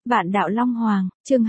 Vạn đạo Long Hoàng, chương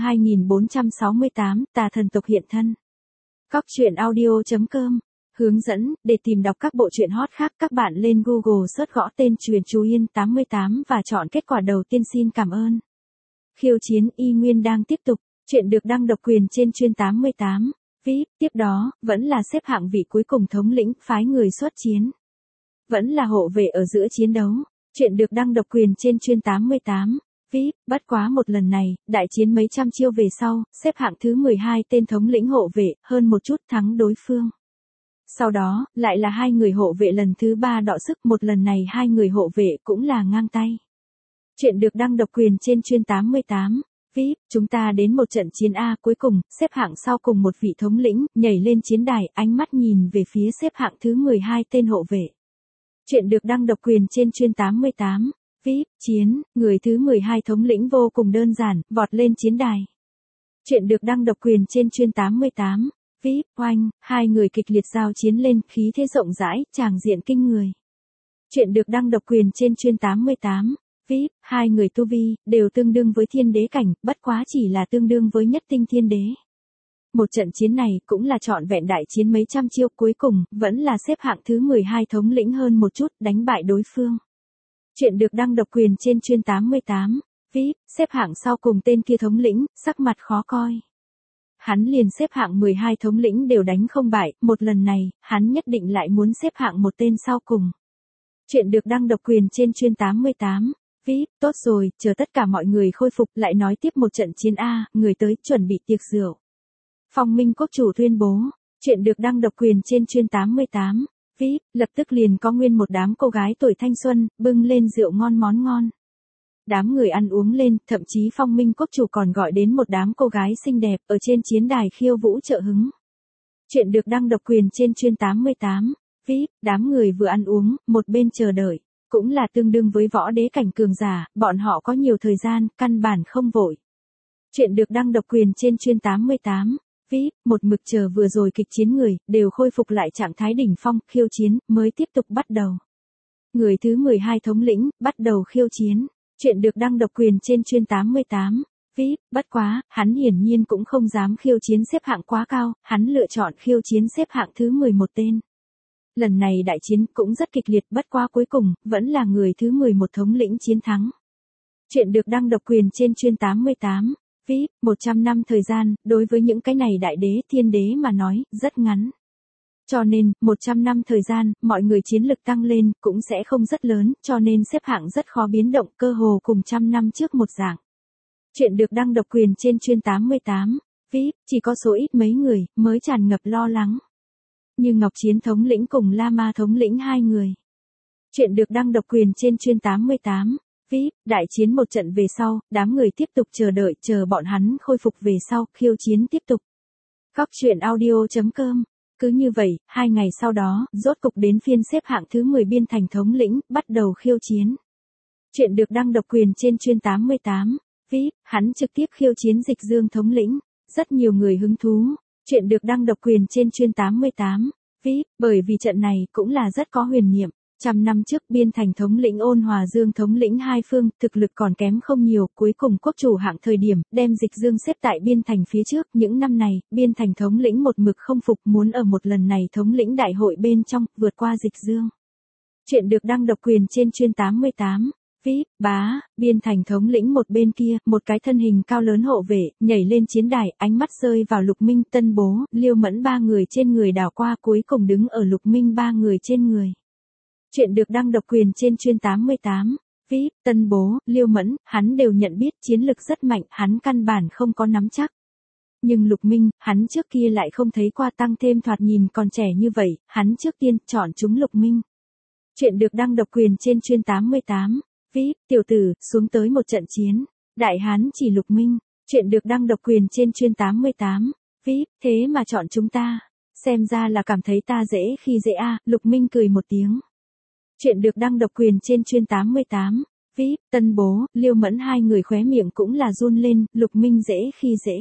2468, tà thần tộc hiện thân. Cóc truyện audio.com. Hướng dẫn, để tìm đọc các bộ truyện hot khác các bạn lên Google search gõ tên Truyền Chú Yên 88 và chọn kết quả đầu tiên. Xin cảm ơn. Khiêu chiến y nguyên đang tiếp tục, chuyện được đăng độc quyền trên Chuyên 88. VIP, tiếp đó, vẫn là xếp hạng vị cuối cùng thống lĩnh phái người xuất chiến. Vẫn là hộ vệ ở giữa chiến đấu, chuyện được đăng độc quyền trên Chuyên 88. VIP, bất quá một lần này, đại chiến mấy trăm chiêu về sau, xếp hạng thứ 12 tên thống lĩnh hộ vệ, hơn một chút thắng đối phương. Sau đó, lại là hai người hộ vệ lần thứ 3 đọ sức, một lần này hai người hộ vệ cũng là ngang tay. Chuyện được đăng độc quyền trên Chuyên 88. VIP, chúng ta đến một trận chiến A cuối cùng, xếp hạng sau cùng một vị thống lĩnh, nhảy lên chiến đài, ánh mắt nhìn về phía xếp hạng thứ 12 tên hộ vệ. Chuyện được đăng độc quyền trên Chuyên 88. VIP, chiến, người thứ 12 thống lĩnh vô cùng đơn giản, vọt lên chiến đài. Chuyện được đăng độc quyền trên Chuyên 88. VIP, oanh, hai người kịch liệt giao chiến lên, khí thế rộng rãi, tràng diện kinh người. Chuyện được đăng độc quyền trên Chuyên 88. VIP, hai người tu vi, đều tương đương với thiên đế cảnh, bất quá chỉ là tương đương với nhất tinh thiên đế. Một trận chiến này cũng là trọn vẹn đại chiến mấy trăm chiêu, cuối cùng, vẫn là xếp hạng thứ 12 thống lĩnh hơn một chút, đánh bại đối phương. Chuyện được đăng độc quyền trên Chuyên 88. VIP, xếp hạng sau cùng tên kia thống lĩnh, sắc mặt khó coi. Hắn liền xếp hạng 12 thống lĩnh đều đánh không bại, một lần này, hắn nhất định lại muốn xếp hạng một tên sau cùng. Chuyện được đăng độc quyền trên Chuyên 88. VIP, tốt rồi, chờ tất cả mọi người khôi phục lại nói tiếp một trận chiến A, người tới, chuẩn bị tiệc rượu. Phong Minh Quốc chủ tuyên bố, chuyện được đăng độc quyền trên Chuyên 88. VIP, lập tức liền có nguyên một đám cô gái tuổi thanh xuân, bưng lên rượu ngon món ngon. Đám người ăn uống lên, thậm chí Phong Minh Quốc chủ còn gọi đến một đám cô gái xinh đẹp, ở trên chiến đài khiêu vũ trợ hứng. Chuyện được đăng độc quyền trên Chuyên 88. VIP, đám người vừa ăn uống, một bên chờ đợi. Cũng là tương đương với võ đế cảnh cường giả, bọn họ có nhiều thời gian, căn bản không vội. Chuyện được đăng độc quyền trên Chuyên 88. VIP, một mực chờ vừa rồi kịch chiến người, đều khôi phục lại trạng thái đỉnh phong, khiêu chiến, mới tiếp tục bắt đầu. Người thứ 12 thống lĩnh, bắt đầu khiêu chiến. Chuyện được đăng độc quyền trên Chuyên 88. VIP, bất quá, hắn hiển nhiên cũng không dám khiêu chiến xếp hạng quá cao, hắn lựa chọn khiêu chiến xếp hạng thứ 11 tên. Lần này đại chiến cũng rất kịch liệt, bất quá cuối cùng, vẫn là người thứ 11 thống lĩnh chiến thắng. Chuyện được đăng độc quyền trên Chuyên 88. VIP, 100 năm thời gian, đối với những cái này đại đế, thiên đế mà nói, rất ngắn. Cho nên, 100 năm thời gian, mọi người chiến lực tăng lên, cũng sẽ không rất lớn, cho nên xếp hạng rất khó biến động, cơ hồ cùng trăm năm trước một dạng. Chuyện được đăng độc quyền trên Chuyên 88. VIP, chỉ có số ít mấy người, mới tràn ngập lo lắng. Như Ngọc Chiến thống lĩnh cùng La Ma thống lĩnh hai người. Chuyện được đăng độc quyền trên Chuyên 88. VIP, đại chiến một trận về sau, đám người tiếp tục chờ đợi, chờ bọn hắn khôi phục về sau, khiêu chiến tiếp tục. Cóc truyện audio.com. Cứ như vậy, 2 ngày sau đó, rốt cục đến phiên xếp hạng thứ 10 Biên Thành thống lĩnh, bắt đầu khiêu chiến. Chuyện được đăng độc quyền trên Chuyên 88. VIP, hắn trực tiếp khiêu chiến Dịch Dương thống lĩnh. Rất nhiều người hứng thú. Chuyện được đăng độc quyền trên Chuyên 88. VIP, bởi vì trận này cũng là rất có huyền niệm. Trăm năm trước Biên Thành thống lĩnh Ôn Hòa Dương thống lĩnh hai phương, thực lực còn kém không nhiều, cuối cùng quốc chủ hạng thời điểm, đem Dịch Dương xếp tại Biên Thành phía trước, những năm này, Biên Thành thống lĩnh một mực không phục, muốn ở một lần này thống lĩnh đại hội bên trong, vượt qua Dịch Dương. Chuyện được đăng độc quyền trên Chuyên 88. VIP, Biên Thành thống lĩnh một bên kia, một cái thân hình cao lớn hộ vệ, nhảy lên chiến đài, ánh mắt rơi vào Lục Minh, Tân Bố, Liêu Mẫn ba người trên người đảo qua, cuối cùng đứng ở Lục Minh ba người trên người. Chuyện được đăng độc quyền trên Chuyên 88. VIP, Tân Bố, Liêu Mẫn, hắn đều nhận biết chiến lực rất mạnh, hắn căn bản không có nắm chắc. Nhưng Lục Minh, hắn trước kia lại không thấy qua, tăng thêm thoạt nhìn còn trẻ như vậy, hắn trước tiên chọn chúng Lục Minh. Chuyện được đăng độc quyền trên Chuyên 88. VIP, tiểu tử, xuống tới một trận chiến. Đại hán chỉ Lục Minh. Chuyện được đăng độc quyền trên Chuyên 88. VIP, thế mà chọn chúng ta. Xem ra là cảm thấy ta dễ khi dễ a. Lục Minh cười một tiếng. Chuyện được đăng độc quyền trên Chuyên 88. VIP, Tân Bố, Liêu Mẫn hai người khóe miệng cũng là run lên, Lục Minh dễ khi dễ.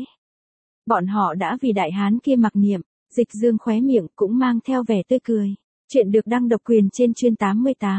Bọn họ đã vì đại hán kia mặc niệm, Dịch Dương khóe miệng cũng mang theo vẻ tươi cười. Chuyện được đăng độc quyền trên Chuyên 88.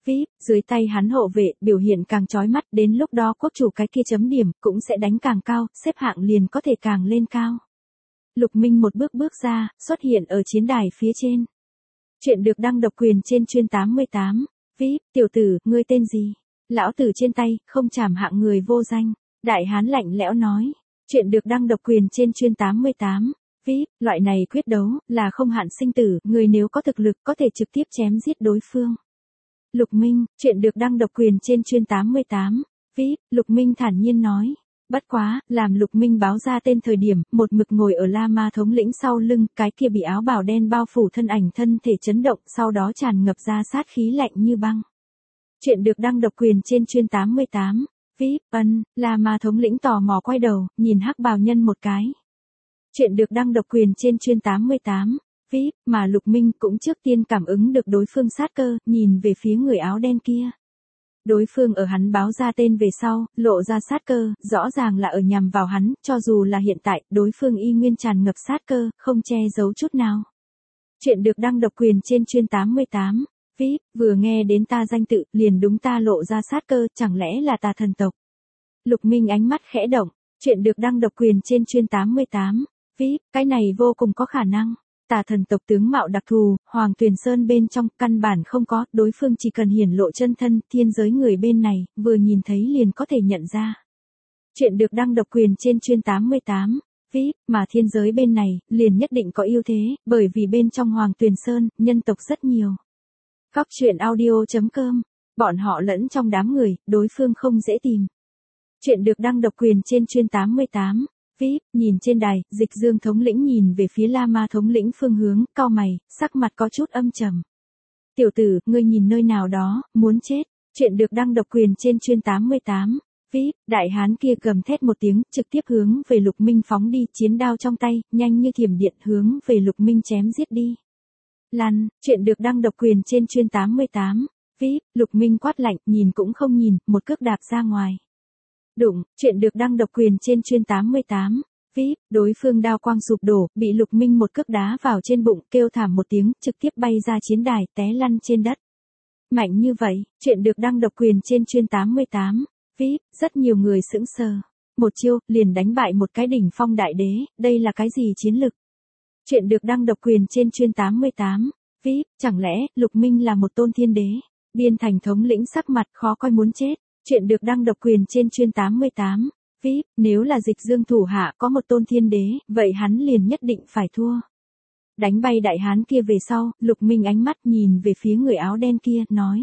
VIP, dưới tay hắn hộ vệ, biểu hiện càng chói mắt, đến lúc đó quốc chủ cái kia chấm điểm, cũng sẽ đánh càng cao, xếp hạng liền có thể càng lên cao. Lục Minh một bước bước ra, xuất hiện ở chiến đài phía trên. Chuyện được đăng độc quyền trên chuyên 88. VIP, tiểu tử, ngươi tên gì? Lão tử trên tay, không trảm hạng người vô danh. Đại hán lạnh lẽo nói. Chuyện được đăng độc quyền trên chuyên 88. VIP, loại này quyết đấu, là không hạn sinh tử, người nếu có thực lực có thể trực tiếp chém giết đối phương. Lục Minh, chuyện được đăng độc quyền trên chuyên 88. VIP, Lục Minh thản nhiên nói. Bất quá, làm Lục Minh báo ra tên thời điểm, một mực ngồi ở La Ma thống lĩnh sau lưng, cái kia bị áo bào đen bao phủ thân ảnh thân thể chấn động, sau đó tràn ngập ra sát khí lạnh như băng. Chuyện được đăng độc quyền trên chuyên 88. VIP, La Ma thống lĩnh tò mò quay đầu, nhìn hắc bào nhân một cái. Chuyện được đăng độc quyền trên chuyên 88. VIP, mà Lục Minh cũng trước tiên cảm ứng được đối phương sát cơ, nhìn về phía người áo đen kia. Đối phương ở hắn báo ra tên về sau, lộ ra sát cơ, rõ ràng là ở nhằm vào hắn, cho dù là hiện tại, đối phương y nguyên tràn ngập sát cơ, không che giấu chút nào. Chuyện được đăng độc quyền trên chuyên 88. VIP, vừa nghe đến ta danh tự, liền đúng ta lộ ra sát cơ, chẳng lẽ là Tà thần tộc? Lục Minh ánh mắt khẽ động. Chuyện được đăng độc quyền trên chuyên 88. VIP, cái này vô cùng có khả năng. Tà thần tộc tướng mạo đặc thù, Hoàng Tuyền Sơn bên trong, căn bản không có, đối phương chỉ cần hiển lộ chân thân, thiên giới người bên này, vừa nhìn thấy liền có thể nhận ra. Chuyện được đăng độc quyền trên chuyên 88. VIP, mà thiên giới bên này, liền nhất định có ưu thế, bởi vì bên trong Hoàng Tuyền Sơn, nhân tộc rất nhiều. Cóc truyện audio.com, bọn họ lẫn trong đám người, đối phương không dễ tìm. Chuyện được đăng độc quyền trên chuyên 88. VIP, nhìn trên đài, Dịch Dương thống lĩnh nhìn về phía La Ma thống lĩnh phương hướng, cau mày, sắc mặt có chút âm trầm. Tiểu tử, ngươi nhìn nơi nào đó, muốn chết. Chuyện được đăng độc quyền trên chuyên 88. VIP, đại hán kia gầm thét một tiếng, trực tiếp hướng về Lục Minh phóng đi, chiến đao trong tay, nhanh như thiểm điện hướng về Lục Minh chém giết đi. Lăn, chuyện được đăng độc quyền trên chuyên 88. VIP, Lục Minh quát lạnh, nhìn cũng không nhìn, một cước đạp ra ngoài. Đụng, chuyện được đăng độc quyền trên chuyên 88. VIP, đối phương đao quang sụp đổ, bị Lục Minh một cước đá vào trên bụng, kêu thảm một tiếng, trực tiếp bay ra chiến đài, té lăn trên đất. Mạnh như vậy, chuyện được đăng độc quyền trên chuyên 88. VIP, rất nhiều người sững sờ. Một chiêu, liền đánh bại một cái đỉnh phong đại đế, đây là cái gì chiến lực? Chuyện được đăng độc quyền trên chuyên 88. VIP, chẳng lẽ, Lục Minh là một tôn thiên đế? Biên Thành thống lĩnh sắc mặt khó coi muốn chết. Chuyện được đăng độc quyền trên chuyên 88. VIP, nếu là Dịch Dương thủ hạ có một tôn thiên đế, vậy hắn liền nhất định phải thua. Đánh bay đại hán kia về sau, Lục Minh ánh mắt nhìn về phía người áo đen kia, nói.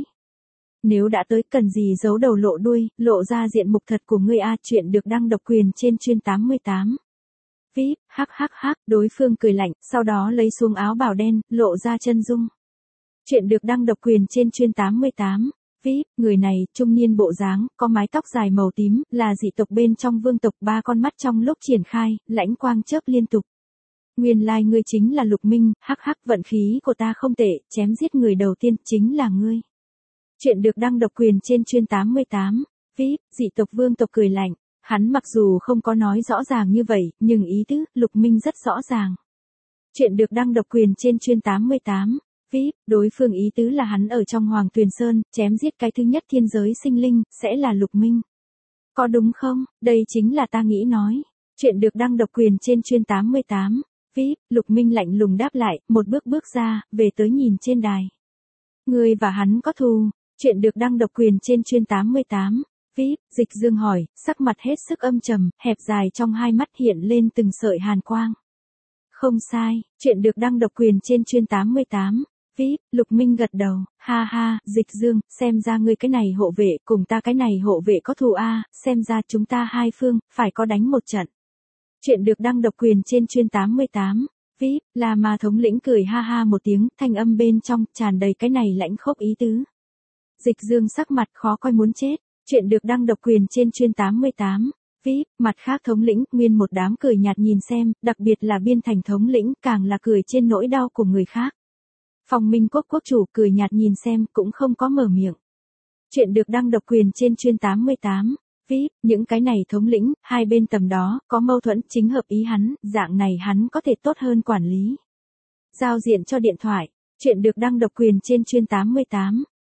Nếu đã tới cần gì giấu đầu lộ đuôi, lộ ra diện mục thật của ngươi a. Chuyện được đăng độc quyền trên chuyên 88. VIP, hắc, đối phương cười lạnh, sau đó lấy xuống áo bào đen, lộ ra chân dung. Chuyện được đăng độc quyền trên chuyên 88. VIP, người này, trung niên bộ dáng, có mái tóc dài màu tím, là dị tộc bên trong vương tộc, ba con mắt trong lúc triển khai, lãnh quang chớp liên tục. Nguyên lai ngươi chính là Lục Minh, hắc, vận khí của ta không tệ, chém giết người đầu tiên, chính là ngươi. Chuyện được đăng độc quyền trên chuyên 88. VIP, dị tộc vương tộc cười lạnh, hắn mặc dù không có nói rõ ràng như vậy, nhưng ý tứ, Lục Minh rất rõ ràng. Chuyện được đăng độc quyền trên chuyên 88. VIP, đối phương ý tứ là hắn ở trong Hoàng Tuyền Sơn, chém giết cái thứ nhất thiên giới sinh linh, sẽ là Lục Minh. Có đúng không? Đây chính là ta nghĩ nói. Chuyện được đăng độc quyền trên chuyên 88. VIP, Lục Minh lạnh lùng đáp lại, một bước bước ra, về tới nhìn trên đài. Ngươi và hắn có thù. Chuyện được đăng độc quyền trên chuyên 88. VIP, Dịch Dương hỏi, sắc mặt hết sức âm trầm, hẹp dài trong hai mắt hiện lên từng sợi hàn quang. Không sai, chuyện được đăng độc quyền trên chuyên 88. VIP, Lục Minh gật đầu, ha, Dịch Dương, xem ra ngươi cái này hộ vệ, cùng ta cái này hộ vệ có thù a, xem ra chúng ta hai phương, phải có đánh một trận. Chuyện được đăng độc quyền trên chuyên 88. VIP, La Ma thống lĩnh cười ha một tiếng, thanh âm bên trong, tràn đầy cái này lãnh khốc ý tứ. Dịch Dương sắc mặt khó coi muốn chết. Chuyện được đăng độc quyền trên chuyên 88. VIP, mặt khác thống lĩnh, nguyên một đám cười nhạt nhìn xem, đặc biệt là Biên Thành thống lĩnh, càng là cười trên nỗi đau của người khác. Phong Minh Quốc quốc chủ cười nhạt nhìn xem, cũng không có mở miệng. Chuyện được đăng độc quyền trên chuyên 88. VIP, những cái này thống lĩnh, hai bên tầm đó, có mâu thuẫn, chính hợp ý hắn, dạng này hắn có thể tốt hơn quản lý. Giao diện cho điện thoại. Chuyện được đăng độc quyền trên chuyên 88.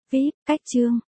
VIP, cách chương.